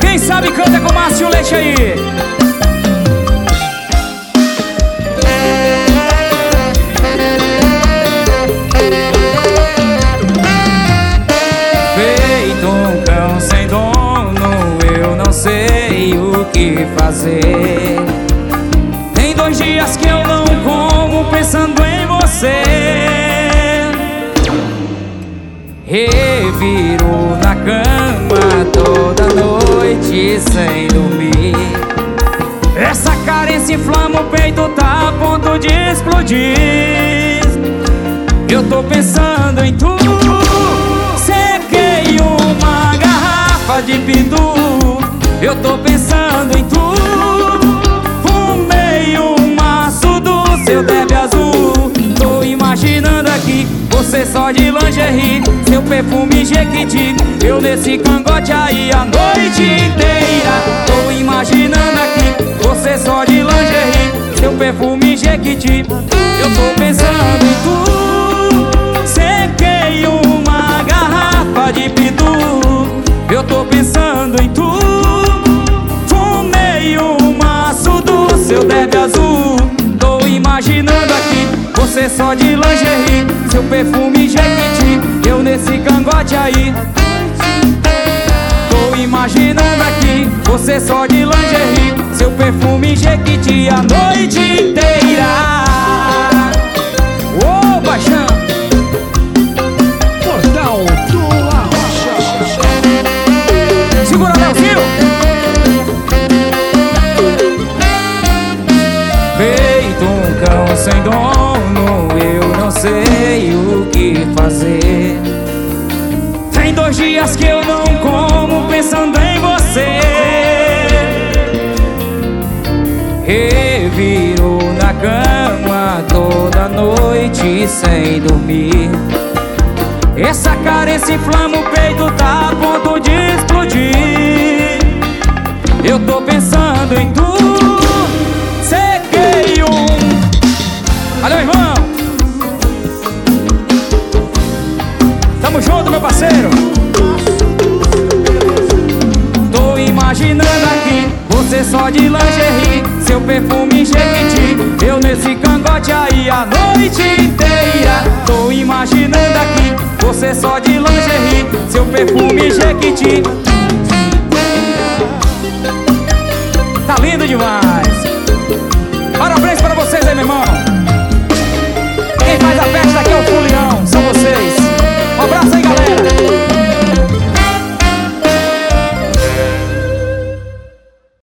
Quem sabe canta com Márcio Leite aí. Feito um cão sem dono, eu não sei o que fazer. Tem 2 dias que eu não como pensando em você. Reviro na cama toda noite sem dormir. Essa carência inflama o peito, tá a ponto de explodir. Eu tô pensando em tu. Sequei uma garrafa de pitu. Eu tô pensando em tu. Fumei um maço do seu Deb azul. Tô imaginando aqui você só de lingerie, seu perfume Jequiti, eu nesse cangote aí a noite inteira. Tô imaginando aqui você só de lingerie, seu perfume Jequiti, eu tô pensando em tu. Sequei uma garrafa de pitu. Eu tô pensando em tu. Fumei um maço do seu Deb azul. Tô imaginando aqui você só de lingerie, seu perfume Jequiti, eu nesse cangote aí. Tô imaginando aqui você só de lingerie, seu perfume Jequiti a noite inteira. Ô, paixão! Portal do Arrocha. Segura, Leozinho! Feito um cão sem dono, eu não sei o que fazer. Tem 2 dias que eu não como pensando em você. Reviro na cama toda noite sem dormir. Essa carência inflama o peito, tá a ponto de explodir. Eu tô pensando em tu. Sequei um. Valeu, irmão. Tamo junto, meu parceiro. Tô imaginando aqui você só de lingerie, seu perfume Jequiti, eu nesse cangote aí a noite inteira. Tô imaginando aqui você só de lingerie, seu perfume Jequiti. Tá lindo demais. Parabéns pra vocês aí, meu irmão. Quem faz a festa aqui é o Fulião, são vocês.